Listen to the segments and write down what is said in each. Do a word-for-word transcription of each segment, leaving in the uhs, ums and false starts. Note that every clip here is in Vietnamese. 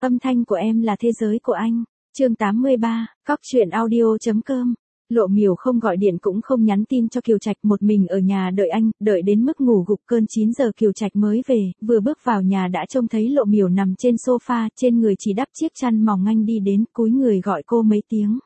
Âm thanh của em là thế giới của anh. Chương tám mươi ba, cóc truyện audio.com. Lộ Miểu không gọi điện cũng không nhắn tin cho Kiều Trạch, một mình ở nhà đợi anh, đợi đến mức ngủ gục cơn chín giờ Kiều Trạch mới về, vừa bước vào nhà đã trông thấy Lộ Miểu nằm trên sofa, trên người chỉ đắp chiếc chăn mỏng. Anh đi đến, cúi người gọi cô mấy tiếng.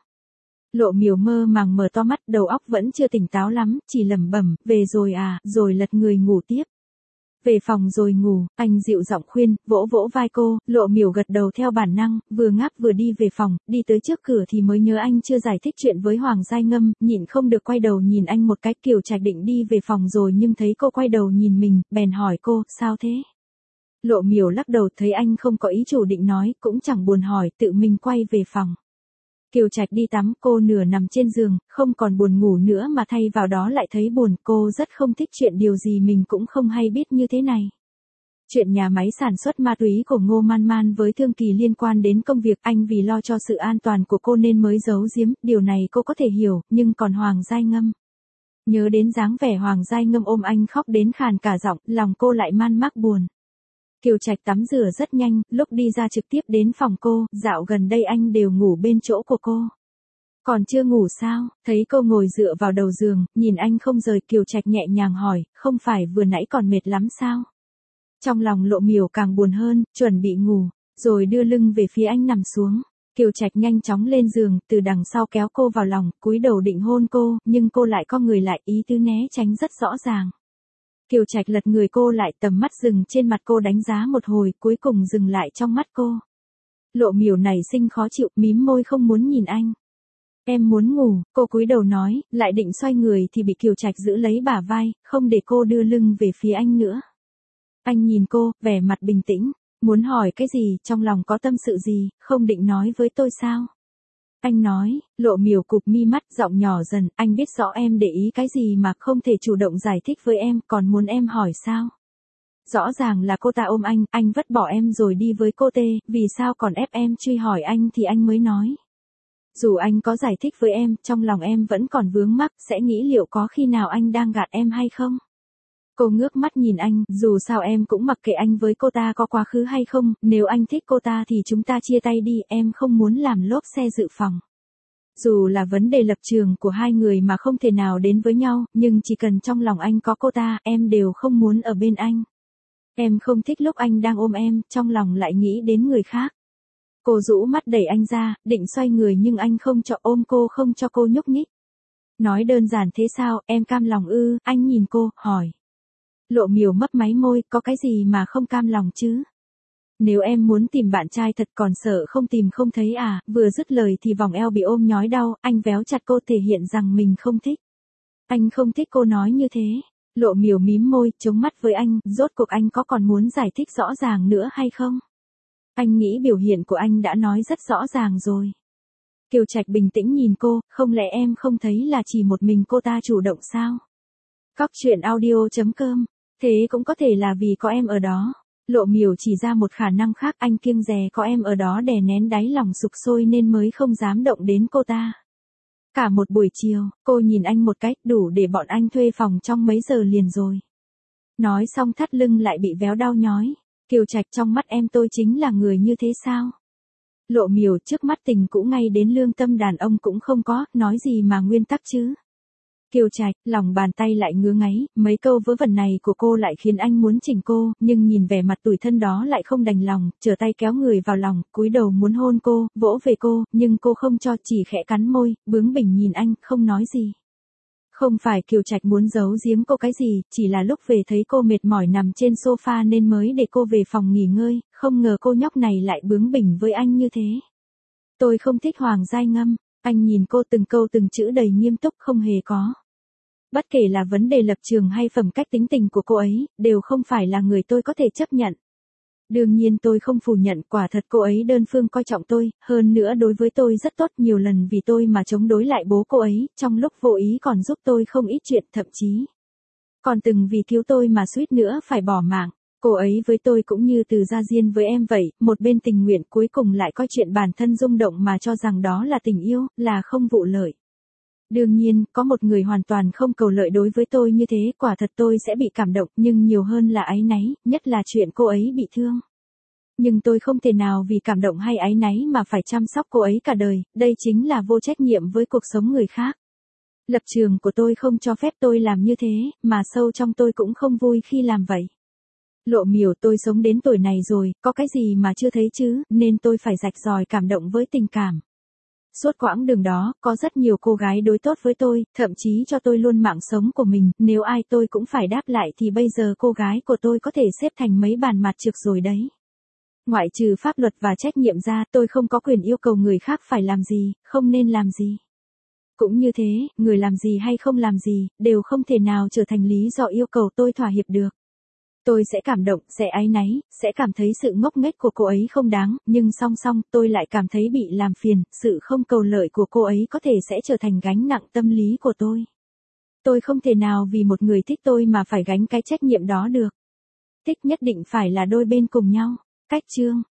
Lộ Miểu mơ màng mở to mắt, đầu óc vẫn chưa tỉnh táo lắm, chỉ lẩm bẩm, về rồi à, rồi lật người ngủ tiếp. Về phòng rồi ngủ, anh dịu giọng khuyên, vỗ vỗ vai cô. Lộ Miểu gật đầu theo bản năng, vừa ngáp vừa đi về phòng, đi tới trước cửa thì mới nhớ anh chưa giải thích chuyện với Hoàng Giai Ngâm, nhịn không được quay đầu nhìn anh một cái. Kiều Trạch định đi về phòng rồi nhưng thấy cô quay đầu nhìn mình, bèn hỏi cô, sao thế? Lộ Miểu lắc đầu, thấy anh không có ý chủ định nói, cũng chẳng buồn hỏi, tự mình quay về phòng. Kiều Trạch đi tắm, cô nửa nằm trên giường, không còn buồn ngủ nữa mà thay vào đó lại thấy buồn. Cô rất không thích chuyện điều gì mình cũng không hay biết như thế này. Chuyện nhà máy sản xuất ma túy của Ngô Man Man với Thương Kỳ liên quan đến công việc anh vì lo cho sự an toàn của cô nên mới giấu giếm, điều này cô có thể hiểu, nhưng còn Hoàng Giai Ngâm. Nhớ đến dáng vẻ Hoàng Giai Ngâm ôm anh khóc đến khàn cả giọng, lòng cô lại man mác buồn. Kiều Trạch tắm rửa rất nhanh, lúc đi ra trực tiếp đến phòng cô, dạo gần đây anh đều ngủ bên chỗ của cô. Còn chưa ngủ sao? Thấy cô ngồi dựa vào đầu giường, nhìn anh không rời, Kiều Trạch nhẹ nhàng hỏi, không phải vừa nãy còn mệt lắm sao? Trong lòng Lộ Miểu càng buồn hơn, chuẩn bị ngủ, rồi đưa lưng về phía anh nằm xuống. Kiều Trạch nhanh chóng lên giường, từ đằng sau kéo cô vào lòng, cúi đầu định hôn cô, nhưng cô lại co người lại, ý tứ né tránh rất rõ ràng. Kiều Trạch lật người cô lại, tầm mắt dừng trên mặt cô đánh giá một hồi, cuối cùng dừng lại trong mắt cô. Lộ Miểu nảy sinh khó chịu, mím môi không muốn nhìn anh. Em muốn ngủ, cô cúi đầu nói, lại định xoay người thì bị Kiều Trạch giữ lấy bả vai, không để cô đưa lưng về phía anh nữa. Anh nhìn cô, vẻ mặt bình tĩnh, muốn hỏi cái gì, trong lòng có tâm sự gì, không định nói với tôi sao? Anh nói. Lộ Miểu cụp mi mắt, giọng nhỏ dần, anh biết rõ em để ý cái gì mà không thể chủ động giải thích với em, còn muốn em hỏi sao? Rõ ràng là cô ta ôm anh, anh vứt bỏ em rồi đi với cô tê, vì sao còn ép em truy hỏi anh thì anh mới nói. Dù anh có giải thích với em, trong lòng em vẫn còn vướng mắc, sẽ nghĩ liệu có khi nào anh đang gạt em hay không? Cô ngước mắt nhìn anh, dù sao em cũng mặc kệ anh với cô ta có quá khứ hay không, nếu anh thích cô ta thì chúng ta chia tay đi, em không muốn làm lốp xe dự phòng. Dù là vấn đề lập trường của hai người mà không thể nào đến với nhau, nhưng chỉ cần trong lòng anh có cô ta, em đều không muốn ở bên anh. Em không thích lúc anh đang ôm em, trong lòng lại nghĩ đến người khác. Cô rũ mắt đẩy anh ra, định xoay người nhưng anh không cho, ôm cô không cho cô nhúc nhích. Nói đơn giản thế sao, em cam lòng ư? Anh nhìn cô, hỏi. Lộ Miểu mấp máy môi, có cái gì mà không cam lòng chứ? Nếu em muốn tìm bạn trai thật còn sợ không tìm không thấy à? Vừa dứt lời thì vòng eo bị ôm nhói đau, anh véo chặt cô thể hiện rằng mình không thích. Anh không thích cô nói như thế. Lộ Miểu mím môi, chống mắt với anh, rốt cuộc anh có còn muốn giải thích rõ ràng nữa hay không? Anh nghĩ biểu hiện của anh đã nói rất rõ ràng rồi. Kiều Trạch bình tĩnh nhìn cô, không lẽ em không thấy là chỉ một mình cô ta chủ động sao? Cóc truyện audio.com. Thế cũng có thể là vì có em ở đó. Lộ Miểu chỉ ra một khả năng khác, anh kiêng dè có em ở đó đè nén đáy lòng sục sôi nên mới không dám động đến cô ta. Cả một buổi chiều, cô nhìn anh một cách đủ để bọn anh thuê phòng trong mấy giờ liền rồi. Nói xong thắt lưng lại bị véo đau nhói. Kiều Trạch, trong mắt em tôi chính là người như thế sao? Lộ Miểu, trước mắt tình cũ ngay đến lương tâm đàn ông cũng không có, nói gì mà nguyên tắc chứ? Kiều Trạch, lòng bàn tay lại ngứa ngáy, mấy câu vớ vẩn này của cô lại khiến anh muốn chỉnh cô, nhưng nhìn vẻ mặt tủi thân đó lại không đành lòng, trở tay kéo người vào lòng, cúi đầu muốn hôn cô, vỗ về cô, nhưng cô không cho, chỉ khẽ cắn môi, bướng bỉnh nhìn anh, không nói gì. Không phải Kiều Trạch muốn giấu giếm cô cái gì, chỉ là lúc về thấy cô mệt mỏi nằm trên sofa nên mới để cô về phòng nghỉ ngơi, không ngờ cô nhóc này lại bướng bỉnh với anh như thế. Tôi không thích Hoàng Giai Ngâm. Anh nhìn cô từng câu từng chữ đầy nghiêm túc, không hề có. Bất kể là vấn đề lập trường hay phẩm cách tính tình của cô ấy, đều không phải là người tôi có thể chấp nhận. Đương nhiên tôi không phủ nhận, quả thật cô ấy đơn phương coi trọng tôi, hơn nữa đối với tôi rất tốt, nhiều lần vì tôi mà chống đối lại bố cô ấy, trong lúc vô ý còn giúp tôi không ít chuyện, thậm chí còn từng vì cứu tôi mà suýt nữa phải bỏ mạng. Cô ấy với tôi cũng như từ gia diên với em vậy, một bên tình nguyện cuối cùng lại coi chuyện bản thân rung động mà cho rằng đó là tình yêu, là không vụ lợi. Đương nhiên, có một người hoàn toàn không cầu lợi đối với tôi như thế, quả thật tôi sẽ bị cảm động, nhưng nhiều hơn là áy náy, nhất là chuyện cô ấy bị thương. Nhưng tôi không thể nào vì cảm động hay áy náy mà phải chăm sóc cô ấy cả đời, đây chính là vô trách nhiệm với cuộc sống người khác. Lập trường của tôi không cho phép tôi làm như thế, mà sâu trong tôi cũng không vui khi làm vậy. Lộ miểu, tôi sống đến tuổi này rồi, có cái gì mà chưa thấy chứ, nên tôi phải rạch ròi cảm động với tình cảm. Suốt quãng đường đó, có rất nhiều cô gái đối tốt với tôi, thậm chí cho tôi luôn mạng sống của mình, nếu ai tôi cũng phải đáp lại thì bây giờ cô gái của tôi có thể xếp thành mấy bàn mặt trược rồi đấy. Ngoại trừ pháp luật và trách nhiệm ra, tôi không có quyền yêu cầu người khác phải làm gì, không nên làm gì. Cũng như thế, người làm gì hay không làm gì, đều không thể nào trở thành lý do yêu cầu tôi thỏa hiệp được. Tôi sẽ cảm động, sẽ áy náy, sẽ cảm thấy sự ngốc nghếch của cô ấy không đáng, nhưng song song, tôi lại cảm thấy bị làm phiền, sự không cầu lợi của cô ấy có thể sẽ trở thành gánh nặng tâm lý của tôi. Tôi không thể nào vì một người thích tôi mà phải gánh cái trách nhiệm đó được. Thích nhất định phải là đôi bên cùng nhau. Cách chương